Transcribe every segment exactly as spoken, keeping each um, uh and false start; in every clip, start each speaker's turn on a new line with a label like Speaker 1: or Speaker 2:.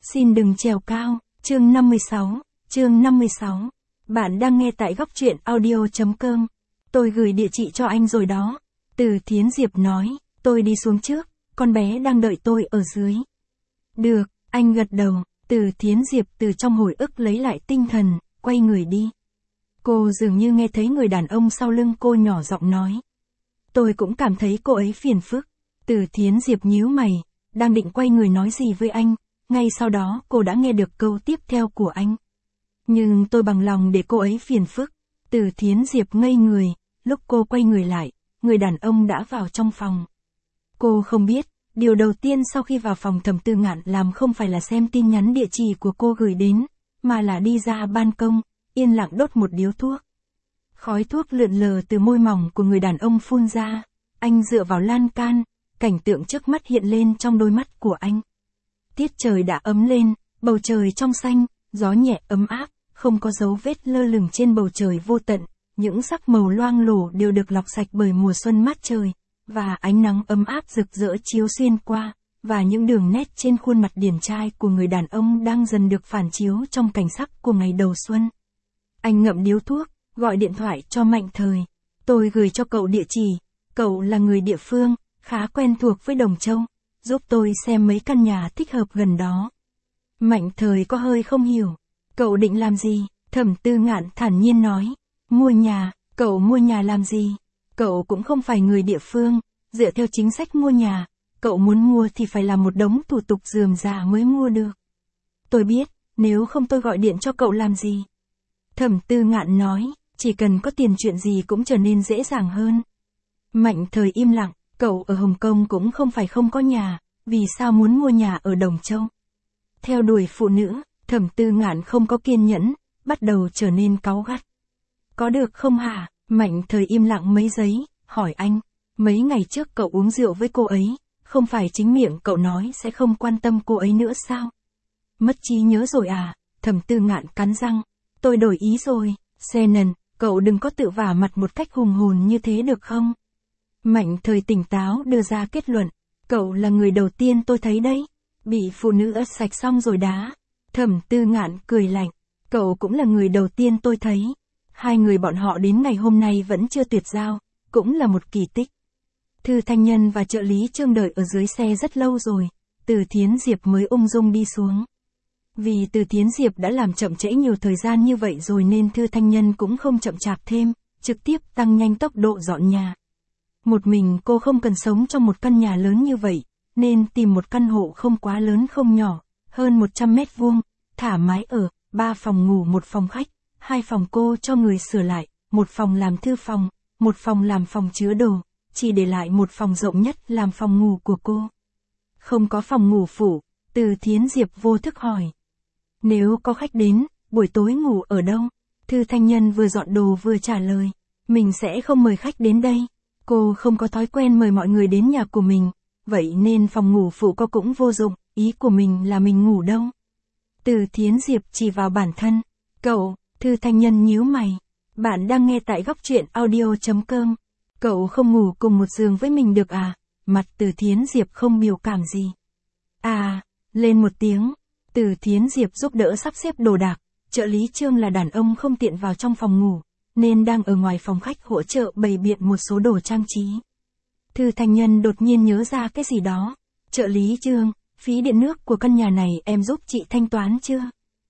Speaker 1: Xin đừng trèo cao, chương năm mươi sáu, chương năm mươi sáu. Bạn đang nghe tại góc truyện audio.com. Tôi gửi địa chỉ cho anh rồi đó. Từ Thiến Diệp nói, tôi đi xuống trước, con bé đang đợi tôi ở dưới. Được, anh gật đầu, Từ Thiến Diệp từ trong hồi ức lấy lại tinh thần, quay người đi. Cô dường như nghe thấy người đàn ông sau lưng cô nhỏ giọng nói. Tôi cũng cảm thấy cô ấy phiền phức. Từ Thiến Diệp nhíu mày, đang định quay người nói gì với anh, ngay sau đó cô đã nghe được câu tiếp theo của anh. Nhưng tôi bằng lòng để cô ấy phiền phức. Từ Thiến Diệp ngây người, lúc cô quay người lại, người đàn ông đã vào trong phòng. Cô không biết, điều đầu tiên sau khi vào phòng Thẩm Tư Ngạn làm không phải là xem tin nhắn địa chỉ của cô gửi đến, mà là đi ra ban công, yên lặng đốt một điếu thuốc. Khói thuốc lượn lờ từ môi mỏng của người đàn ông phun ra, anh dựa vào lan can, cảnh tượng trước mắt hiện lên trong đôi mắt của anh. Tiết trời đã ấm lên, bầu trời trong xanh, gió nhẹ ấm áp, không có dấu vết lơ lửng trên bầu trời vô tận, những sắc màu loang lổ đều được lọc sạch bởi mùa xuân mát trời, và ánh nắng ấm áp rực rỡ chiếu xuyên qua, và những đường nét trên khuôn mặt điển trai của người đàn ông đang dần được phản chiếu trong cảnh sắc của ngày đầu xuân. Anh ngậm điếu thuốc, gọi điện thoại cho Mạnh Thời. Tôi gửi cho cậu địa chỉ, cậu là người địa phương, khá quen thuộc với Đồng Châu, giúp tôi xem mấy căn nhà thích hợp gần đó. Mạnh Thời có hơi không hiểu, cậu định làm gì? Thẩm Tư Ngạn thản nhiên nói, mua nhà. Cậu mua nhà làm gì? Cậu cũng không phải người địa phương, dựa theo chính sách mua nhà, cậu muốn mua thì phải làm một đống thủ tục rườm rà mới mua được. Tôi biết, nếu không tôi gọi điện cho cậu làm gì? Thẩm Tư Ngạn nói, chỉ cần có tiền chuyện gì cũng trở nên dễ dàng hơn. Mạnh Thời im lặng, cậu ở Hồng Kông cũng không phải không có nhà, vì sao muốn mua nhà ở Đồng Châu? Theo đuổi phụ nữ, Thẩm Tư Ngạn không có kiên nhẫn, bắt đầu trở nên cáu gắt. Có được không hả? Mạnh Thời im lặng mấy giây, hỏi anh, mấy ngày trước cậu uống rượu với cô ấy, không phải chính miệng cậu nói sẽ không quan tâm cô ấy nữa sao? Mất trí nhớ rồi à? Thẩm Tư Ngạn cắn răng, tôi đổi ý rồi. Shannon, cậu đừng có tự vả mặt một cách hùng hồn như thế được không? Mạnh Thời tỉnh táo đưa ra kết luận, cậu là người đầu tiên tôi thấy đấy, bị phụ nữ ớt sạch xong rồi đá. Thẩm Tư Ngạn cười lạnh, cậu cũng là người đầu tiên tôi thấy. Hai người bọn họ đến ngày hôm nay vẫn chưa tuyệt giao, cũng là một kỳ tích. Thư Thanh Nhân và trợ lý Trương đợi ở dưới xe rất lâu rồi, Từ Thiến Diệp mới ung dung đi xuống. Vì Từ Thiến Diệp đã làm chậm trễ nhiều thời gian như vậy rồi nên Thư Thanh Nhân cũng không chậm chạp thêm, trực tiếp tăng nhanh tốc độ dọn nhà. Một mình cô không cần sống trong một căn nhà lớn như vậy, nên tìm một căn hộ không quá lớn không nhỏ, hơn một trăm mét vuông, thả mái ở, ba phòng ngủ một phòng khách, hai phòng cô cho người sửa lại, một phòng làm thư phòng, một phòng làm phòng chứa đồ, chỉ để lại một phòng rộng nhất làm phòng ngủ của cô. Không có phòng ngủ phụ, Từ Thiến Diệp vô thức hỏi. Nếu có khách đến, buổi tối ngủ ở đâu? Thư Thanh Nhân vừa dọn đồ vừa trả lời, mình sẽ không mời khách đến đây. Cô không có thói quen mời mọi người đến nhà của mình, vậy nên phòng ngủ phụ có cũng vô dụng, ý của mình là mình ngủ đâu. Từ Thiến Diệp chỉ vào bản thân, cậu, Thư Thanh Nhân nhíu mày, bạn đang nghe tại góc truyện audio.com, cậu không ngủ cùng một giường với mình được à? Mặt Từ Thiến Diệp không biểu cảm gì. À, lên một tiếng, Từ Thiến Diệp giúp đỡ sắp xếp đồ đạc, trợ lý Trương là đàn ông không tiện vào trong phòng ngủ, nên đang ở ngoài phòng khách hỗ trợ bày biện một số đồ trang trí. Thư Thanh Nhân đột nhiên nhớ ra cái gì đó, trợ lý Trương, phí điện nước của căn nhà này em giúp chị thanh toán chưa?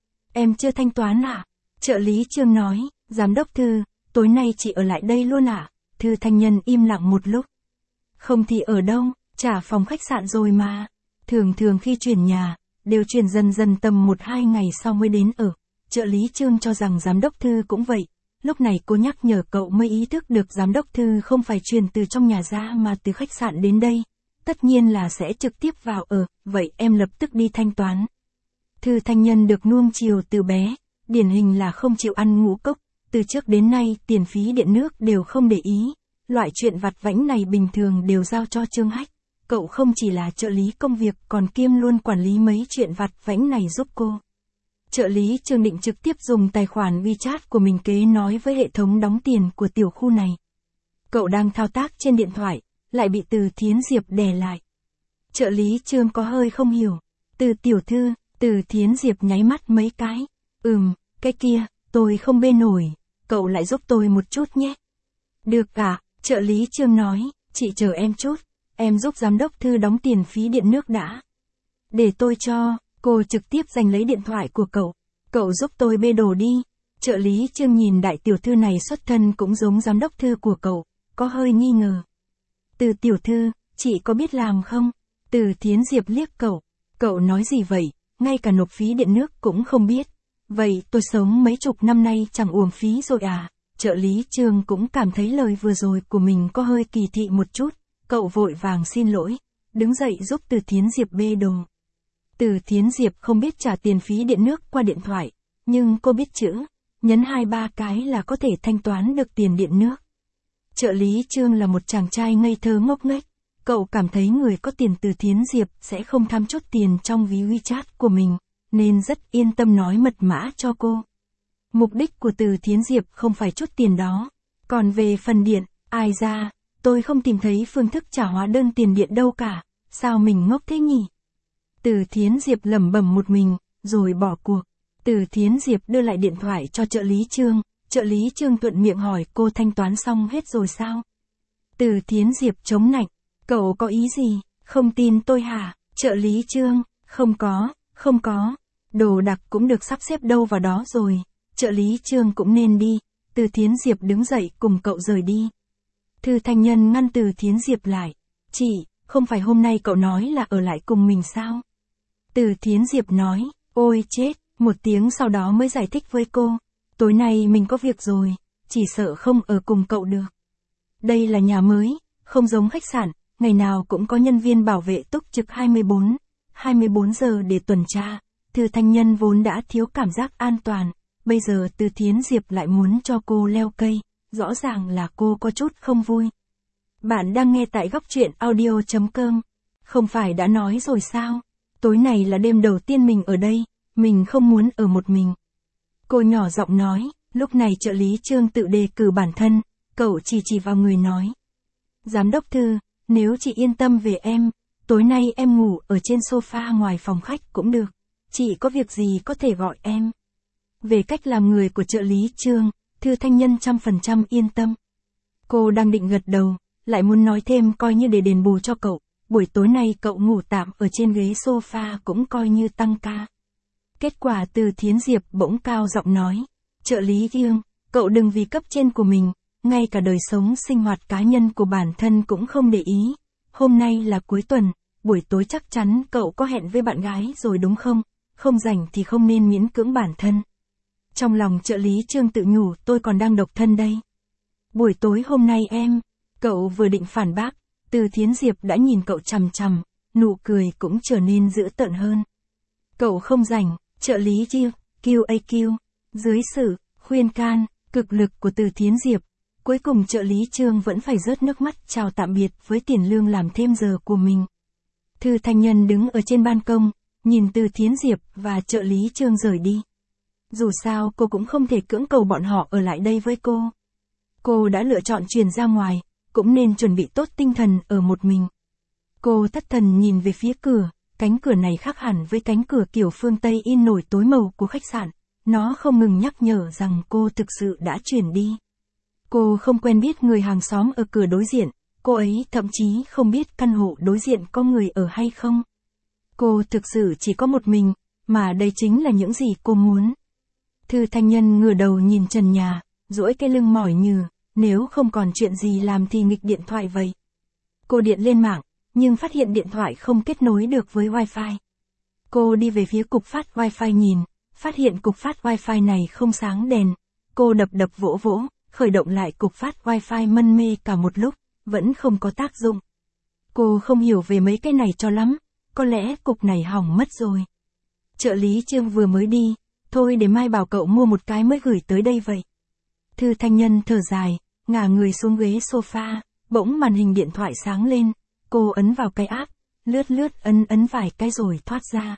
Speaker 1: Em chưa thanh toán ạ. À? Trợ lý Trương nói, giám đốc Thư, tối nay chị ở lại đây luôn ạ. À? Thư Thanh Nhân im lặng một lúc. Không thì ở đâu, trả phòng khách sạn rồi mà. Thường thường khi chuyển nhà, đều chuyển dần dần tầm một hai ngày sau mới đến ở. Trợ lý Trương cho rằng giám đốc Thư cũng vậy. Lúc này cô nhắc nhở cậu mới ý thức được giám đốc Thư không phải chuyển từ trong nhà ra mà từ khách sạn đến đây. Tất nhiên là sẽ trực tiếp vào ở, vậy em lập tức đi thanh toán. Thư Thanh Nhân được nuông chiều từ bé, điển hình là không chịu ăn ngũ cốc, từ trước đến nay tiền phí điện nước đều không để ý, loại chuyện vặt vãnh này bình thường đều giao cho Trương Hách, cậu không chỉ là trợ lý công việc còn kiêm luôn quản lý mấy chuyện vặt vãnh này giúp cô. Trợ lý Trương định trực tiếp dùng tài khoản WeChat của mình kế nói với hệ thống đóng tiền của tiểu khu này. Cậu đang thao tác trên điện thoại, lại bị Từ Thiến Diệp đè lại. Trợ lý Trương có hơi không hiểu, Từ tiểu thư, Từ Thiến Diệp nháy mắt mấy cái. Ừm, cái kia, tôi không bê nổi, cậu lại giúp tôi một chút nhé. Được cả, trợ lý Trương nói, chị chờ em chút, em giúp giám đốc Thư đóng tiền phí điện nước đã. Để tôi cho, cô trực tiếp giành lấy điện thoại của cậu. Cậu giúp tôi bê đồ đi. Trợ lý Trương nhìn đại tiểu thư này xuất thân cũng giống giám đốc Thư của cậu, có hơi nghi ngờ. Từ tiểu thư, chị có biết làm không? Từ Thiến Diệp liếc cậu. Cậu nói gì vậy, ngay cả nộp phí điện nước cũng không biết. Vậy tôi sống mấy chục năm nay chẳng uổng phí rồi à? Trợ lý Trương cũng cảm thấy lời vừa rồi của mình có hơi kỳ thị một chút. Cậu vội vàng xin lỗi, đứng dậy giúp Từ Thiến Diệp bê đồ. Từ Thiến Diệp không biết trả tiền phí điện nước qua điện thoại, nhưng cô biết chữ, nhấn hai ba cái là có thể thanh toán được tiền điện nước. Trợ lý Trương là một chàng trai ngây thơ ngốc nghếch, cậu cảm thấy người có tiền Từ Thiến Diệp sẽ không tham chút tiền trong ví WeChat của mình, nên rất yên tâm nói mật mã cho cô. Mục đích của Từ Thiến Diệp không phải chút tiền đó, còn về phần điện, ai ra, tôi không tìm thấy phương thức trả hóa đơn tiền điện đâu cả, sao mình ngốc thế nhỉ? Từ Thiến Diệp lẩm bẩm một mình, rồi bỏ cuộc. Từ Thiến Diệp đưa lại điện thoại cho trợ lý Trương, trợ lý Trương thuận miệng hỏi cô thanh toán xong hết rồi sao? Từ Thiến Diệp chống nạnh, cậu có ý gì, không tin tôi hả? Trợ lý Trương, không có, không có, đồ đạc cũng được sắp xếp đâu vào đó rồi, trợ lý Trương cũng nên đi. Từ Thiến Diệp đứng dậy cùng cậu rời đi. Thư Thanh Nhân ngăn Từ Thiến Diệp lại, chị, không phải hôm nay cậu nói là ở lại cùng mình sao? Từ Thiến Diệp nói, ôi chết, một tiếng sau đó mới giải thích với cô, tối nay mình có việc rồi, chỉ sợ không ở cùng cậu được. Đây là nhà mới, không giống khách sạn, ngày nào cũng có nhân viên bảo vệ túc trực hai mươi bốn, hai mươi bốn giờ để tuần tra. Thư Thanh Nhân vốn đã thiếu cảm giác an toàn, bây giờ Từ Thiến Diệp lại muốn cho cô leo cây, rõ ràng là cô có chút không vui. Bạn đang nghe tại góc truyện audio chấm com, không phải đã nói rồi sao? Tối này là đêm đầu tiên mình ở đây, mình không muốn ở một mình. Cô nhỏ giọng nói, lúc này trợ lý Trương tự đề cử bản thân, cậu chỉ chỉ vào người nói. Giám đốc Thư, nếu chị yên tâm về em, tối nay em ngủ ở trên sofa ngoài phòng khách cũng được, chị có việc gì có thể gọi em. Về cách làm người của trợ lý Trương, Thư Thanh Nhân trăm phần trăm yên tâm. Cô đang định gật đầu, lại muốn nói thêm coi như để đền bù cho cậu. Buổi tối nay cậu ngủ tạm ở trên ghế sofa cũng coi như tăng ca. Kết quả Từ Thiến Diệp bỗng cao giọng nói, trợ lý Trương, cậu đừng vì cấp trên của mình, ngay cả đời sống sinh hoạt cá nhân của bản thân cũng không để ý. Hôm nay là cuối tuần, buổi tối chắc chắn cậu có hẹn với bạn gái rồi đúng không? Không rảnh thì không nên miễn cưỡng bản thân. Trong lòng trợ lý Trương tự nhủ tôi còn đang độc thân đây. Buổi tối hôm nay em, cậu vừa định phản bác. Từ Thiến Diệp đã nhìn cậu chằm chằm, nụ cười cũng trở nên dữ tợn hơn. Cậu không rảnh, trợ lý Trương, quy a quy, dưới sự khuyên can, cực lực của Từ Thiến Diệp, cuối cùng trợ lý Trương vẫn phải rớt nước mắt chào tạm biệt với tiền lương làm thêm giờ của mình. Thư Thanh Nhân đứng ở trên ban công, nhìn Từ Thiến Diệp và trợ lý Trương rời đi. Dù sao cô cũng không thể cưỡng cầu bọn họ ở lại đây với cô. Cô đã lựa chọn chuyển ra ngoài, cũng nên chuẩn bị tốt tinh thần ở một mình. Cô thất thần nhìn về phía cửa, cánh cửa này khác hẳn với cánh cửa kiểu phương Tây in nổi tối màu của khách sạn, nó không ngừng nhắc nhở rằng cô thực sự đã chuyển đi. Cô không quen biết người hàng xóm ở cửa đối diện, cô ấy thậm chí không biết căn hộ đối diện có người ở hay không. Cô thực sự chỉ có một mình, mà đây chính là những gì cô muốn. Thư Thanh Nhân ngửa đầu nhìn trần nhà, duỗi cái lưng mỏi nhừ. Nếu không còn chuyện gì làm thì nghịch điện thoại vậy. Cô điện lên mạng, nhưng phát hiện điện thoại không kết nối được với Wi-Fi. Cô đi về phía cục phát Wi-Fi nhìn, phát hiện cục phát Wi-Fi này không sáng đèn. Cô đập đập vỗ vỗ, khởi động lại cục phát Wi-Fi mân mê cả một lúc, vẫn không có tác dụng. Cô không hiểu về mấy cái này cho lắm, có lẽ cục này hỏng mất rồi. Trợ lý Trương vừa mới đi, thôi để mai bảo cậu mua một cái mới gửi tới đây vậy. Thư Thanh Nhân thở dài, ngả người xuống ghế sofa, bỗng màn hình điện thoại sáng lên, cô ấn vào cái app, lướt lướt ấn ấn vài cái rồi thoát ra.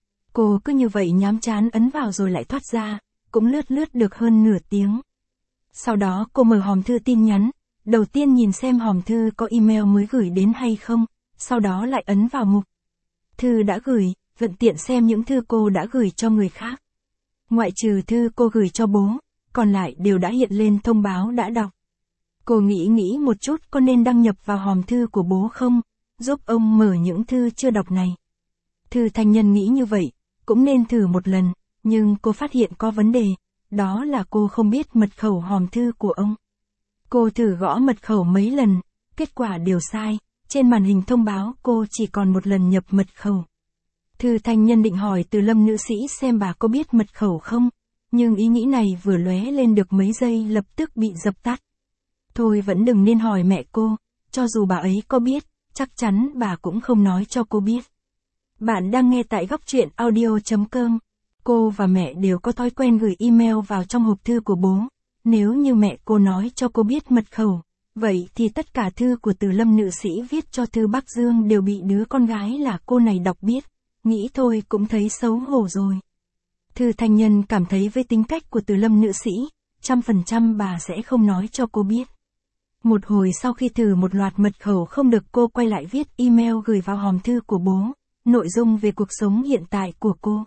Speaker 1: Cô cứ như vậy nhám chán ấn vào rồi lại thoát ra, cũng lướt lướt được hơn nửa tiếng. Sau đó cô mở hòm thư tin nhắn, đầu tiên nhìn xem hòm thư có email mới gửi đến hay không, sau đó lại ấn vào mục thư đã gửi, thuận tiện xem những thư cô đã gửi cho người khác. Ngoại trừ thư cô gửi cho bố, còn lại đều đã hiện lên thông báo đã đọc. Cô nghĩ nghĩ một chút có nên đăng nhập vào hòm thư của bố không, giúp ông mở những thư chưa đọc này. Thư Thanh Nhân nghĩ như vậy, cũng nên thử một lần, nhưng cô phát hiện có vấn đề, đó là cô không biết mật khẩu hòm thư của ông. Cô thử gõ mật khẩu mấy lần, kết quả đều sai, trên màn hình thông báo cô chỉ còn một lần nhập mật khẩu. Thư Thanh Nhân định hỏi Từ Lâm nữ sĩ xem bà có biết mật khẩu không, nhưng ý nghĩ này vừa lóe lên được mấy giây lập tức bị dập tắt. Thôi vẫn đừng nên hỏi mẹ cô, cho dù bà ấy có biết, chắc chắn bà cũng không nói cho cô biết. Bạn đang nghe tại góc truyện audio chấm com. Cô và mẹ đều có thói quen gửi email vào trong hộp thư của bố. Nếu như mẹ cô nói cho cô biết mật khẩu, vậy thì tất cả thư của Từ Lâm nữ sĩ viết cho Thư Bắc Dương đều bị đứa con gái là cô này đọc biết. Nghĩ thôi cũng thấy xấu hổ rồi. Thư Thanh Nhân cảm thấy với tính cách của Từ Lâm nữ sĩ, trăm phần trăm bà sẽ không nói cho cô biết. Một hồi sau khi thử một loạt mật khẩu không được, cô quay lại viết email gửi vào hòm thư của bố, nội dung về cuộc sống hiện tại của cô.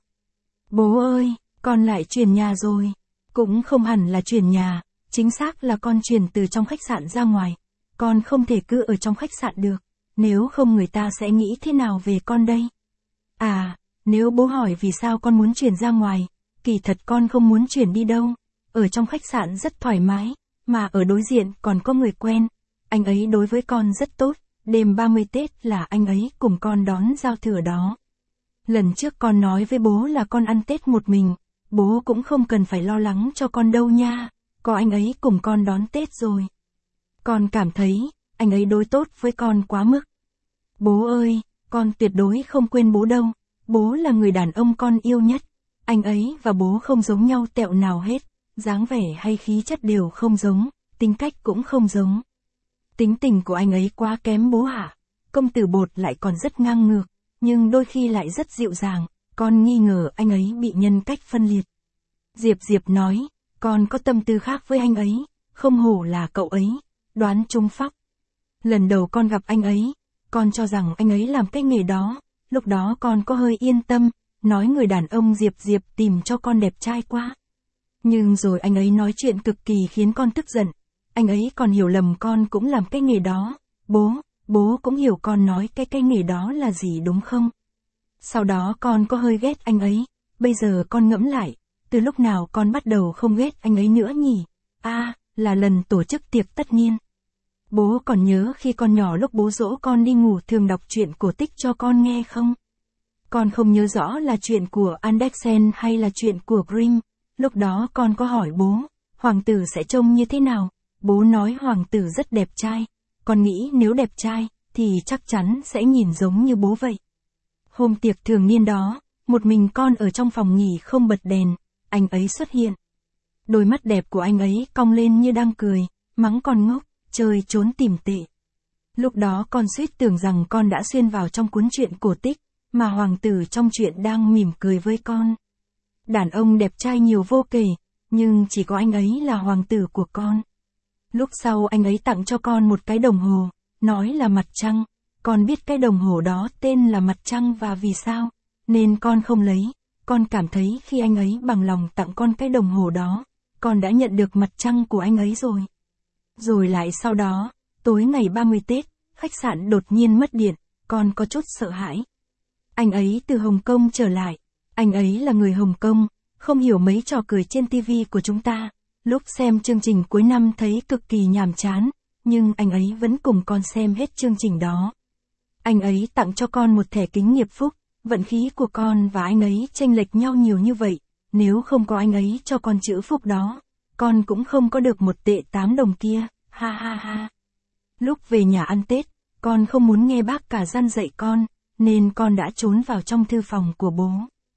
Speaker 1: Bố ơi, con lại chuyển nhà rồi. Cũng không hẳn là chuyển nhà, chính xác là con chuyển từ trong khách sạn ra ngoài. Con không thể cứ ở trong khách sạn được, nếu không người ta sẽ nghĩ thế nào về con đây? À, nếu bố hỏi vì sao con muốn chuyển ra ngoài, kỳ thật con không muốn chuyển đi đâu. Ở trong khách sạn rất thoải mái, mà ở đối diện còn có người quen. Anh ấy đối với con rất tốt, đêm ba mươi Tết là anh ấy cùng con đón giao thừa đó. Lần trước con nói với bố là con ăn Tết một mình, bố cũng không cần phải lo lắng cho con đâu nha, có anh ấy cùng con đón Tết rồi. Con cảm thấy, anh ấy đối tốt với con quá mức. Bố ơi, con tuyệt đối không quên bố đâu, bố là người đàn ông con yêu nhất, anh ấy và bố không giống nhau tẹo nào hết, dáng vẻ hay khí chất đều không giống, tính cách cũng không giống. Tính tình của anh ấy quá kém bố hả? Công tử Bột lại còn rất ngang ngược, nhưng đôi khi lại rất dịu dàng, con nghi ngờ anh ấy bị nhân cách phân liệt. Diệp Diệp nói, con có tâm tư khác với anh ấy, không hổ là cậu ấy, đoán trúng phóc. Lần đầu con gặp anh ấy, con cho rằng anh ấy làm cái nghề đó, lúc đó con có hơi yên tâm, nói người đàn ông Diệp Diệp tìm cho con đẹp trai quá. Nhưng rồi anh ấy nói chuyện cực kỳ khiến con tức giận, anh ấy còn hiểu lầm con cũng làm cái nghề đó, bố, bố cũng hiểu con nói cái cái nghề đó là gì đúng không? Sau đó con có hơi ghét anh ấy, bây giờ con ngẫm lại, từ lúc nào con bắt đầu không ghét anh ấy nữa nhỉ? À, là lần tổ chức tiệc tất niên. Bố còn nhớ khi con nhỏ lúc bố dỗ con đi ngủ thường đọc truyện cổ tích cho con nghe không? Con không nhớ rõ là chuyện của Andersen hay là chuyện của Grimm, lúc đó con có hỏi bố, hoàng tử sẽ trông như thế nào? Bố nói hoàng tử rất đẹp trai, con nghĩ nếu đẹp trai, thì chắc chắn sẽ nhìn giống như bố vậy. Hôm tiệc thường niên đó, một mình con ở trong phòng nghỉ không bật đèn, anh ấy xuất hiện. Đôi mắt đẹp của anh ấy cong lên như đang cười, mắng con ngốc, chơi trốn tìm tệ. Lúc đó con suýt tưởng rằng con đã xuyên vào trong cuốn truyện cổ tích, mà hoàng tử trong truyện đang mỉm cười với con. Đàn ông đẹp trai nhiều vô kể, nhưng chỉ có anh ấy là hoàng tử của con. Lúc sau anh ấy tặng cho con một cái đồng hồ, nói là mặt trăng, con biết cái đồng hồ đó tên là mặt trăng và vì sao, nên con không lấy, con cảm thấy khi anh ấy bằng lòng tặng con cái đồng hồ đó, con đã nhận được mặt trăng của anh ấy rồi. Rồi lại sau đó, tối ngày ba mươi Tết, khách sạn đột nhiên mất điện, con có chút sợ hãi. Anh ấy từ Hồng Kông trở lại, anh ấy là người Hồng Kông, không hiểu mấy trò cười trên ti vi của chúng ta. Lúc xem chương trình cuối năm thấy cực kỳ nhàm chán, nhưng anh ấy vẫn cùng con xem hết chương trình đó. Anh ấy tặng cho con một thẻ kính nghiệp phúc, vận khí của con và anh ấy chênh lệch nhau nhiều như vậy, nếu không có anh ấy cho con chữ phúc đó, con cũng không có được một tệ tám đồng kia, ha ha ha. Lúc về nhà ăn Tết, con không muốn nghe bác cả răn dạy con, nên con đã trốn vào trong thư phòng của bố.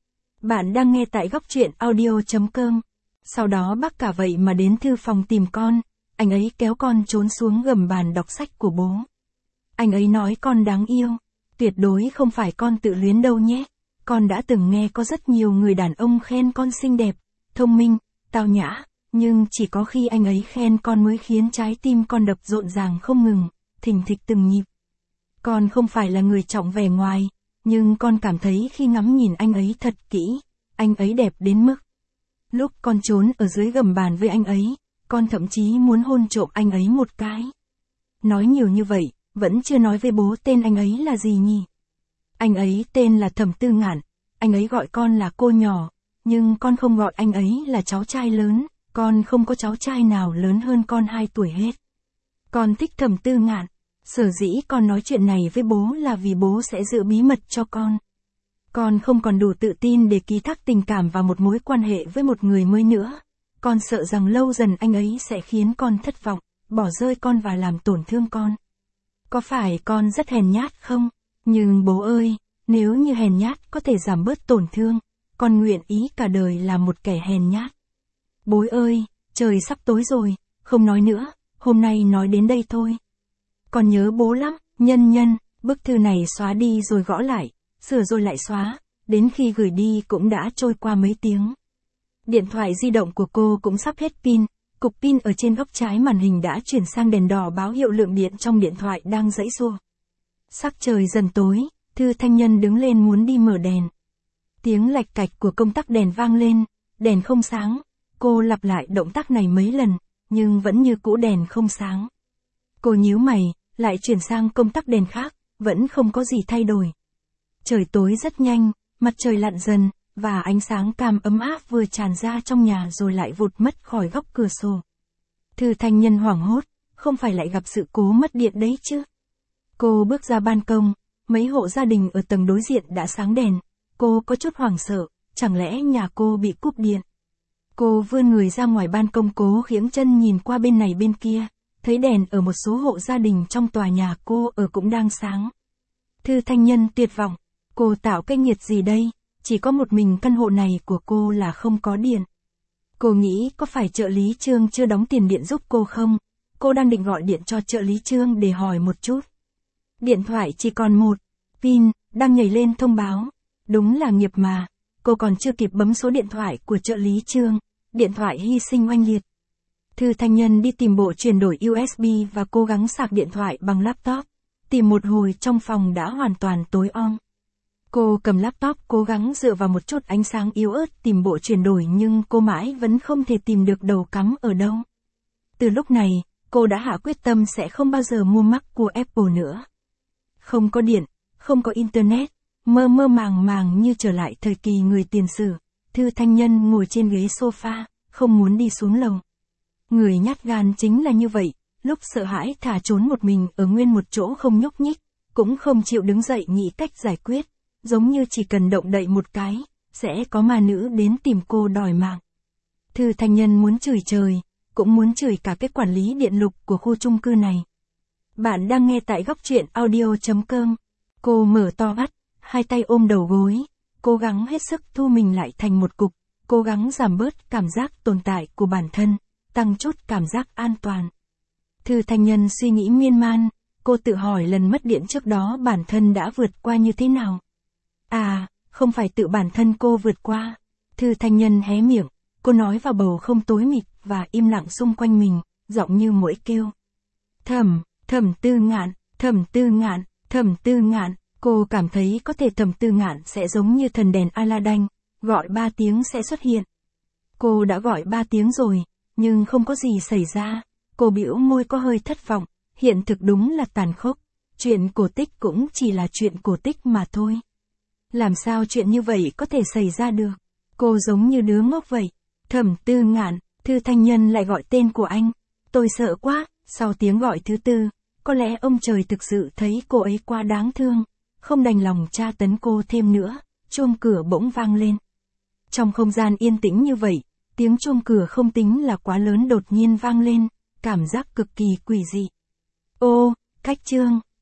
Speaker 1: Bạn đang nghe tại góc truyện audio chấm com. Sau đó bác cả vậy mà đến thư phòng tìm con, anh ấy kéo con trốn xuống gầm bàn đọc sách của bố. Anh ấy nói con đáng yêu, tuyệt đối không phải con tự luyến đâu nhé. Con đã từng nghe có rất nhiều người đàn ông khen con xinh đẹp, thông minh, tao nhã, nhưng chỉ có khi anh ấy khen con mới khiến trái tim con đập rộn ràng không ngừng, thình thịch từng nhịp. Con không phải là người trọng vẻ ngoài, nhưng con cảm thấy khi ngắm nhìn anh ấy thật kỹ, anh ấy đẹp đến mức. Lúc con trốn ở dưới gầm bàn với anh ấy, con thậm chí muốn hôn trộm anh ấy một cái. Nói nhiều như vậy, vẫn chưa nói với bố tên anh ấy là gì nhỉ? Anh ấy tên là Thẩm Tư Ngạn, anh ấy gọi con là cô nhỏ, nhưng con không gọi anh ấy là cháu trai lớn, con không có cháu trai nào lớn hơn con hai tuổi hết. Con thích Thẩm Tư Ngạn, sở dĩ con nói chuyện này với bố là vì bố sẽ giữ bí mật cho con. Con không còn đủ tự tin để ký thác tình cảm vào một mối quan hệ với một người mới nữa. Con sợ rằng lâu dần anh ấy sẽ khiến con thất vọng, bỏ rơi con và làm tổn thương con. Có phải con rất hèn nhát không? Nhưng bố ơi, nếu như hèn nhát có thể giảm bớt tổn thương, con nguyện ý cả đời là một kẻ hèn nhát. Bố ơi, trời sắp tối rồi, không nói nữa, hôm nay nói đến đây thôi. Con nhớ bố lắm, Nhân Nhân, bức thư này xóa đi rồi gõ lại, sửa rồi lại xóa, đến khi gửi đi cũng đã trôi qua mấy tiếng. Điện thoại di động của cô cũng sắp hết pin, cục pin ở trên góc trái màn hình đã chuyển sang đèn đỏ báo hiệu lượng điện trong điện thoại đang giãy giụa. Sắc trời dần tối, Thư Thanh Nhân đứng lên muốn đi mở đèn. Tiếng lạch cạch của công tắc đèn vang lên, đèn không sáng, cô lặp lại động tác này mấy lần, nhưng vẫn như cũ đèn không sáng. Cô nhíu mày, lại chuyển sang công tắc đèn khác, vẫn không có gì thay đổi. Trời tối rất nhanh, mặt trời lặn dần, và ánh sáng cam ấm áp vừa tràn ra trong nhà rồi lại vụt mất khỏi góc cửa sổ. Thư Thanh Nhân hoảng hốt, không phải lại gặp sự cố mất điện đấy chứ. Cô bước ra ban công, mấy hộ gia đình ở tầng đối diện đã sáng đèn, cô có chút hoảng sợ, chẳng lẽ nhà cô bị cúp điện. Cô vươn người ra ngoài ban công cố khiễng chân nhìn qua bên này bên kia, thấy đèn ở một số hộ gia đình trong tòa nhà cô ở cũng đang sáng. Thư Thanh Nhân tuyệt vọng, cô tạo cái nghiệt gì đây, chỉ có một mình căn hộ này của cô là không có điện. Cô nghĩ có phải trợ lý Trương chưa đóng tiền điện giúp cô không, cô đang định gọi điện cho trợ lý Trương để hỏi một chút. Điện thoại chỉ còn một pin, đang nhảy lên thông báo. Đúng là nghiệp mà, cô còn chưa kịp bấm số điện thoại của trợ lý Trương, điện thoại hy sinh oanh liệt. Thư Thanh Nhân đi tìm bộ chuyển đổi u ét bê và cố gắng sạc điện thoại bằng laptop. Tìm một hồi trong phòng đã hoàn toàn tối om. Cô cầm laptop cố gắng dựa vào một chút ánh sáng yếu ớt tìm bộ chuyển đổi nhưng cô mãi vẫn không thể tìm được đầu cắm ở đâu. Từ lúc này, cô đã hạ quyết tâm sẽ không bao giờ mua Mac của Apple nữa. Không có điện, không có Internet, mơ mơ màng màng như trở lại thời kỳ người tiền sử. Thư Thanh Nhân ngồi trên ghế sofa, không muốn đi xuống lầu. Người nhát gan chính là như vậy, lúc sợ hãi thà trốn một mình ở nguyên một chỗ không nhúc nhích, cũng không chịu đứng dậy nghĩ cách giải quyết, giống như chỉ cần động đậy một cái, sẽ có ma nữ đến tìm cô đòi mạng. Thư Thanh Nhân muốn chửi trời, cũng muốn chửi cả cái quản lý điện lục của khu chung cư này. Bạn đang nghe tại góc truyện audio chấm com. Cô mở to mắt, hai tay ôm đầu gối, cố gắng hết sức thu mình lại thành một cục, cố gắng giảm bớt cảm giác tồn tại của bản thân, tăng chút cảm giác an toàn. Thư Thanh Nhân suy nghĩ miên man, cô tự hỏi lần mất điện trước đó bản thân đã vượt qua như thế nào. À, không phải tự bản thân cô vượt qua. Thư Thanh Nhân hé miệng, cô nói vào bầu không tối mịt và im lặng xung quanh mình, giọng như muỗi kêu. Thẩm, Thẩm Tư Ngạn, Thẩm Tư Ngạn, Thẩm Tư Ngạn. Cô cảm thấy có thể Thẩm Tư Ngạn sẽ giống như thần đèn Aladdin, gọi ba tiếng sẽ xuất hiện. Cô đã gọi ba tiếng rồi, nhưng không có gì xảy ra. Cô bĩu môi có hơi thất vọng, hiện thực đúng là tàn khốc. Chuyện cổ tích cũng chỉ là chuyện cổ tích mà thôi. Làm sao chuyện như vậy có thể xảy ra được? Cô giống như đứa ngốc vậy. Thẩm Tư Ngạn, Thư Thanh Nhân lại gọi tên của anh. Tôi sợ quá, sau tiếng gọi thứ tư, có lẽ ông trời thực sự thấy cô ấy quá đáng thương, không đành lòng tra tấn cô thêm nữa, chuông cửa bỗng vang lên. Trong không gian yên tĩnh như vậy, tiếng chuông cửa không tính là quá lớn đột nhiên vang lên, cảm giác cực kỳ quỷ dị. Ô, Cách Trương,